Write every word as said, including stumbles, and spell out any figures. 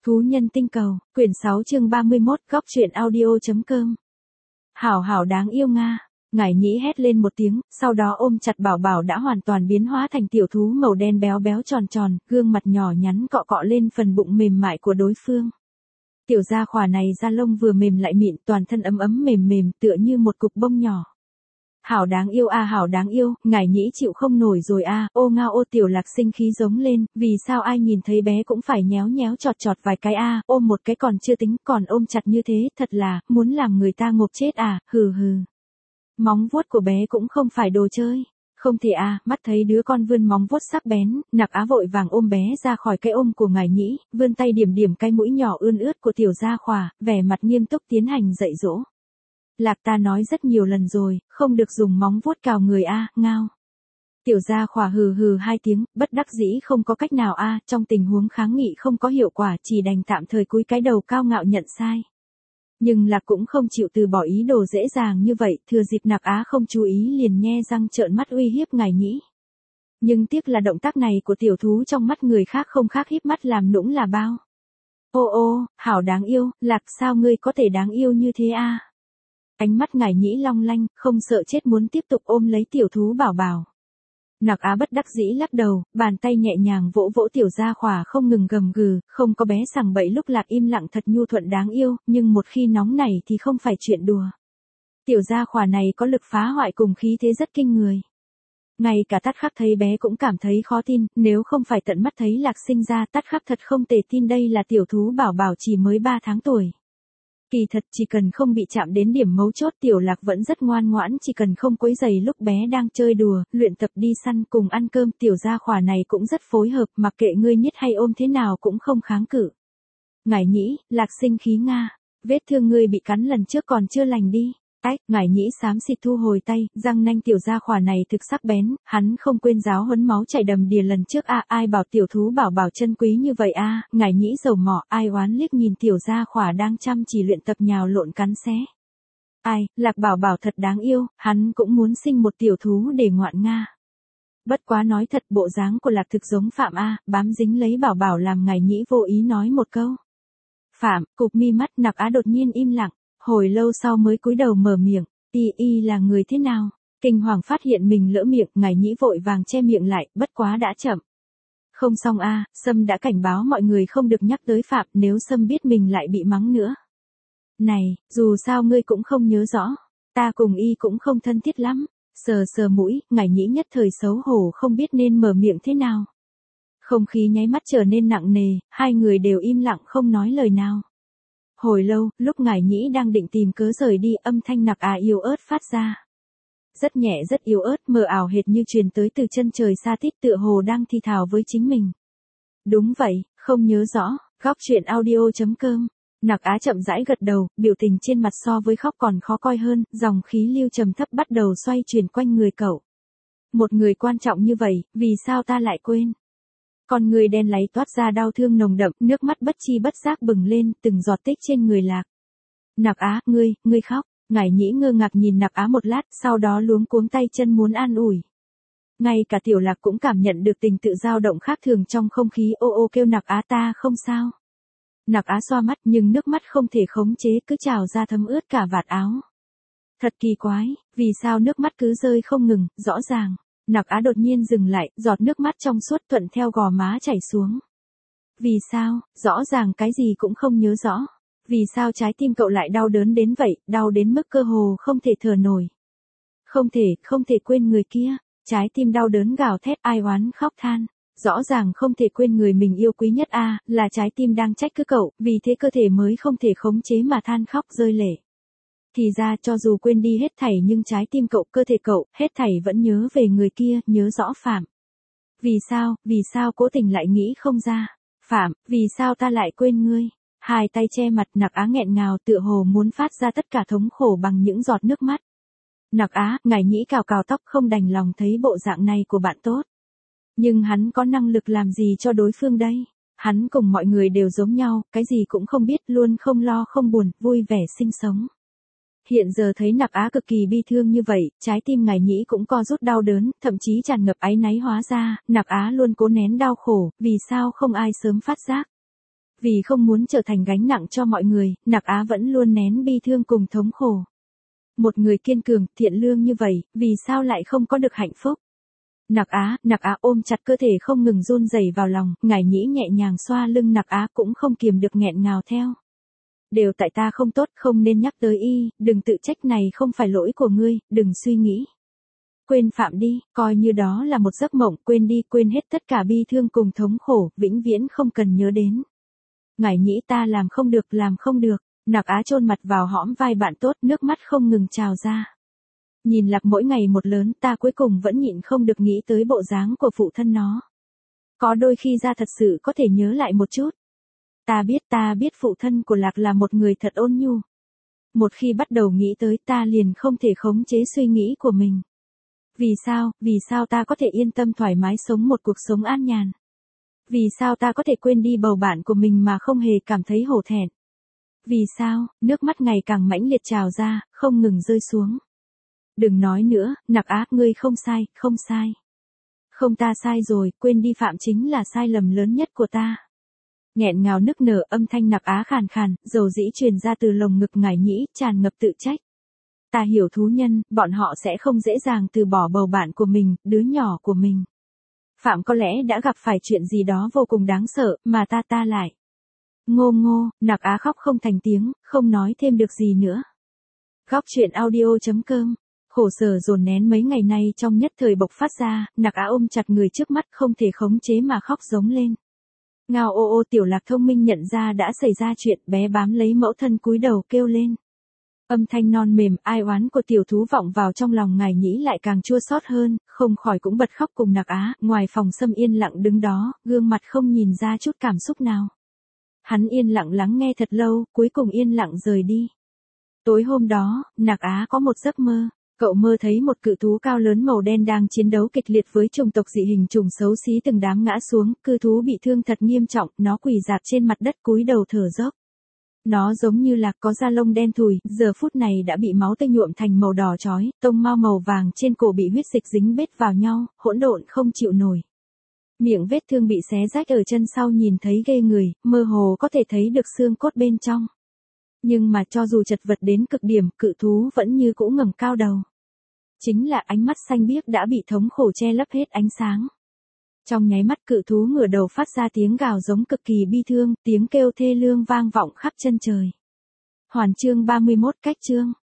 Thú nhân tinh cầu, quyển sáu chương ba mươi mốt, góc truyện audio.com. Hảo hảo đáng yêu Nga. Ngải nhĩ hét lên một tiếng, sau đó ôm chặt bảo bảo đã hoàn toàn biến hóa thành tiểu thú màu đen béo béo tròn tròn, gương mặt nhỏ nhắn cọ cọ lên phần bụng mềm mại của đối phương. Tiểu gia khỏa này da lông vừa mềm lại mịn, toàn thân ấm ấm mềm mềm tựa như một cục bông nhỏ. Hảo đáng yêu a à, hảo đáng yêu, Ngải nhĩ chịu không nổi rồi a, à. Ô ngao ô tiểu lạc sinh khí giống lên, vì sao ai nhìn thấy bé cũng phải nhéo nhéo chọt chọt vài cái a, à, ôm một cái còn chưa tính, còn ôm chặt như thế, thật là, muốn làm người ta ngộp chết à, hừ hừ. Móng vuốt của bé cũng không phải đồ chơi. Không thể à, mắt thấy đứa con vươn móng vuốt sắc bén, Nặc Á vội vàng ôm bé ra khỏi cái ôm của Ngải nhĩ, vươn tay điểm điểm cái mũi nhỏ ươn ướt của tiểu gia khỏa, vẻ mặt nghiêm túc tiến hành dạy dỗ. Lạc ta nói rất nhiều lần rồi, không được dùng móng vuốt cào người a, à, ngao. Tiểu gia khỏa hừ hừ hai tiếng, bất đắc dĩ không có cách nào a, à, trong tình huống kháng nghị không có hiệu quả chỉ đành tạm thời cúi cái đầu cao ngạo nhận sai. Nhưng Lạc cũng không chịu từ bỏ ý đồ dễ dàng như vậy, thừa dịp Nặc Á không chú ý liền nhe răng trợn mắt uy hiếp Ngải nhĩ. Nhưng tiếc là động tác này của tiểu thú trong mắt người khác không khác híp mắt làm nũng là bao. Ô ô, hảo đáng yêu, Lạc sao ngươi có thể đáng yêu như thế a? À? Ánh mắt Ngải nhĩ long lanh, không sợ chết muốn tiếp tục ôm lấy tiểu thú bảo bảo. Nặc Á bất đắc dĩ lắc đầu, bàn tay nhẹ nhàng vỗ vỗ tiểu gia khỏa không ngừng gầm gừ, không có bé sằng bậy lúc Lạc im lặng thật nhu thuận đáng yêu, nhưng một khi nóng nảy thì không phải chuyện đùa. Tiểu gia khỏa này có lực phá hoại cùng khí thế rất kinh người. Ngay cả Tát Khắc thấy bé cũng cảm thấy khó tin, nếu không phải tận mắt thấy Lạc sinh ra, Tát Khắc thật không thể tin đây là tiểu thú bảo bảo chỉ mới ba tháng tuổi. Kỳ thật chỉ cần không bị chạm đến điểm mấu chốt tiểu Lạc vẫn rất ngoan ngoãn, chỉ cần không quấy rầy lúc bé đang chơi đùa, luyện tập đi săn cùng ăn cơm, tiểu gia khỏa này cũng rất phối hợp, mặc kệ ngươi nhít hay ôm thế nào cũng không kháng cự. Ngải nhĩ, Lạc sinh khí Nga, vết thương ngươi bị cắn lần trước còn chưa lành đi. Ách, Ngải nhĩ xám xịt thu hồi tay, răng nanh tiểu gia khỏa này thực sắc bén, hắn không quên giáo huấn máu chảy đầm đìa lần trước a, à, ai bảo tiểu thú bảo bảo chân quý như vậy a, à, Ngải nhĩ dầu mỏ, ai oán liếc nhìn tiểu gia khỏa đang chăm chỉ luyện tập nhào lộn cắn xé. Ai, Lạc bảo bảo thật đáng yêu, hắn cũng muốn sinh một tiểu thú để ngoạn Nga. Bất quá nói thật bộ dáng của Lạc thực giống Phạm a, bám dính lấy bảo bảo làm Ngải nhĩ vô ý nói một câu. Phạm, cụp mi mắt, Nặc Á đột nhiên im lặng. Hồi lâu sau mới cúi đầu mở miệng, y y là người thế nào? Kinh hoàng phát hiện mình lỡ miệng, Ngải nhĩ vội vàng che miệng lại, bất quá đã chậm. Không xong a, à, Sâm đã cảnh báo mọi người không được nhắc tới Phạm, nếu Sâm biết mình lại bị mắng nữa. Này, dù sao ngươi cũng không nhớ rõ, ta cùng y cũng không thân thiết lắm. Sờ sờ mũi, Ngải nhĩ nhất thời xấu hổ không biết nên mở miệng thế nào. Không khí nháy mắt trở nên nặng nề, hai người đều im lặng không nói lời nào. Hồi lâu, lúc Ngải nhĩ đang định tìm cớ rời đi, âm thanh Nặc Á yếu ớt phát ra. Rất nhẹ rất yếu ớt, mờ ảo hệt như truyền tới từ chân trời xa tít, tựa hồ đang thi thào với chính mình. Đúng vậy, không nhớ rõ, góc truyện audio.com. Nặc Á chậm rãi gật đầu, biểu tình trên mặt so với khóc còn khó coi hơn, dòng khí lưu trầm thấp bắt đầu xoay chuyển quanh người cậu. Một người quan trọng như vậy, vì sao ta lại quên? Con người đen láy toát ra đau thương nồng đậm, nước mắt bất chi bất giác bừng lên, từng giọt tích trên người Lạc. Nặc Á, ngươi, ngươi khóc. Ngải nhĩ ngơ ngác nhìn Nặc Á một lát, sau đó luống cuống tay chân muốn an ủi. Ngay cả tiểu Lạc cũng cảm nhận được tình tự dao động khác thường trong không khí, ô ô kêu Nặc Á ta không sao. Nặc Á xoa mắt nhưng nước mắt không thể khống chế cứ trào ra thấm ướt cả vạt áo. Thật kỳ quái, vì sao nước mắt cứ rơi không ngừng, rõ ràng. Nặc Á đột nhiên dừng lại, giọt nước mắt trong suốt thuận theo gò má chảy xuống. Vì sao, rõ ràng cái gì cũng không nhớ rõ. Vì sao trái tim cậu lại đau đớn đến vậy, đau đến mức cơ hồ không thể thở nổi. Không thể, không thể quên người kia. Trái tim đau đớn gào thét ai oán khóc than. Rõ ràng không thể quên người mình yêu quý nhất a, à, là trái tim đang trách cứ cậu, vì thế cơ thể mới không thể khống chế mà than khóc rơi lệ. Thì ra cho dù quên đi hết thảy nhưng trái tim cậu, cơ thể cậu, hết thảy vẫn nhớ về người kia, nhớ rõ Phạm. Vì sao, vì sao cố tình lại nghĩ không ra? Phạm, vì sao ta lại quên ngươi? Hai tay che mặt, Nặc Á nghẹn ngào tựa hồ muốn phát ra tất cả thống khổ bằng những giọt nước mắt. Nặc Á, Ngải nhĩ cào cào tóc không đành lòng thấy bộ dạng này của bạn tốt. Nhưng hắn có năng lực làm gì cho đối phương đây? Hắn cùng mọi người đều giống nhau, cái gì cũng không biết, luôn không lo không buồn, vui vẻ sinh sống. Hiện giờ thấy Nặc Á cực kỳ bi thương như vậy, trái tim Ngải nhĩ cũng co rút đau đớn, thậm chí tràn ngập áy náy hóa ra, Nặc Á luôn cố nén đau khổ, vì sao không ai sớm phát giác? Vì không muốn trở thành gánh nặng cho mọi người, Nặc Á vẫn luôn nén bi thương cùng thống khổ. Một người kiên cường, thiện lương như vậy, vì sao lại không có được hạnh phúc? Nặc Á, Nặc Á ôm chặt cơ thể không ngừng run rẩy vào lòng, Ngải Nhĩ nhẹ nhàng xoa lưng Nặc Á cũng không kiềm được nghẹn ngào theo. Đều tại ta không tốt, không nên nhắc tới y, đừng tự trách, này không phải lỗi của ngươi, đừng suy nghĩ. Quên phạm đi, coi như đó là một giấc mộng, quên đi, quên hết tất cả bi thương cùng thống khổ, vĩnh viễn không cần nhớ đến. Ngải Nhĩ, ta làm không được, làm không được. Nặc Á chôn mặt vào hõm vai bạn tốt, nước mắt không ngừng trào ra. Nhìn Lạc mỗi ngày một lớn, ta cuối cùng vẫn nhịn không được nghĩ tới bộ dáng của phụ thân nó. Có đôi khi ra thật sự có thể nhớ lại một chút. Ta biết, ta biết phụ thân của Lạc là một người thật ôn nhu. Một khi bắt đầu nghĩ tới, ta liền không thể khống chế suy nghĩ của mình. Vì sao, vì sao ta có thể yên tâm thoải mái sống một cuộc sống an nhàn? Vì sao ta có thể quên đi bầu bạn của mình mà không hề cảm thấy hổ thẹn? Vì sao, nước mắt ngày càng mãnh liệt trào ra, không ngừng rơi xuống. Đừng nói nữa, Nặc Á, ngươi không sai, không sai. Không, ta sai rồi, quên đi phạm chính là sai lầm lớn nhất của ta. Nghẹn ngào nức nở, âm thanh Nặc Á khàn khàn, dầu dĩ truyền ra từ lồng ngực Ngải Nhĩ, tràn ngập tự trách. Ta hiểu thú nhân, bọn họ sẽ không dễ dàng từ bỏ bầu bạn của mình, đứa nhỏ của mình. Phạm có lẽ đã gặp phải chuyện gì đó vô cùng đáng sợ, mà ta ta lại. Ngô ngô, Nặc Á khóc không thành tiếng, không nói thêm được gì nữa. Góc truyện audio chấm com. Khổ sở dồn nén mấy ngày nay trong nhất thời bộc phát ra, Nặc Á ôm chặt người trước mắt không thể khống chế mà khóc giống lên. Ngao ô ô, Tiểu Lạc thông minh nhận ra đã xảy ra chuyện, bé bám lấy mẫu thân cúi đầu kêu lên. Âm thanh non mềm, ai oán của tiểu thú vọng vào trong lòng Ngải Nhĩ lại càng chua xót hơn, không khỏi cũng bật khóc cùng Nặc Á. Ngoài phòng Sâm yên lặng đứng đó, gương mặt không nhìn ra chút cảm xúc nào. Hắn yên lặng lắng nghe thật lâu, cuối cùng yên lặng rời đi. Tối hôm đó, Nặc Á có một giấc mơ. Cậu mơ thấy một cự thú cao lớn màu đen đang chiến đấu kịch liệt với chủng tộc dị hình trùng xấu xí, từng đám ngã xuống, cự thú bị thương thật nghiêm trọng, nó quỳ dạp trên mặt đất cúi đầu thở dốc. Nó giống như là có da lông đen thùi, giờ phút này đã bị máu tươi nhuộm thành màu đỏ chói, tông mao màu vàng trên cổ bị huyết dịch dính bết vào nhau, hỗn độn không chịu nổi. Miệng vết thương bị xé rách ở chân sau nhìn thấy ghê người, mơ hồ có thể thấy được xương cốt bên trong. Nhưng mà cho dù chật vật đến cực điểm, cự thú vẫn như cũ ngẩng cao đầu. Chính là ánh mắt xanh biếc đã bị thống khổ che lấp hết ánh sáng. Trong nháy mắt cự thú ngửa đầu phát ra tiếng gào giống cực kỳ bi thương, tiếng kêu thê lương vang vọng khắp chân trời. Hoàn chương ba mươi mốt, cách chương.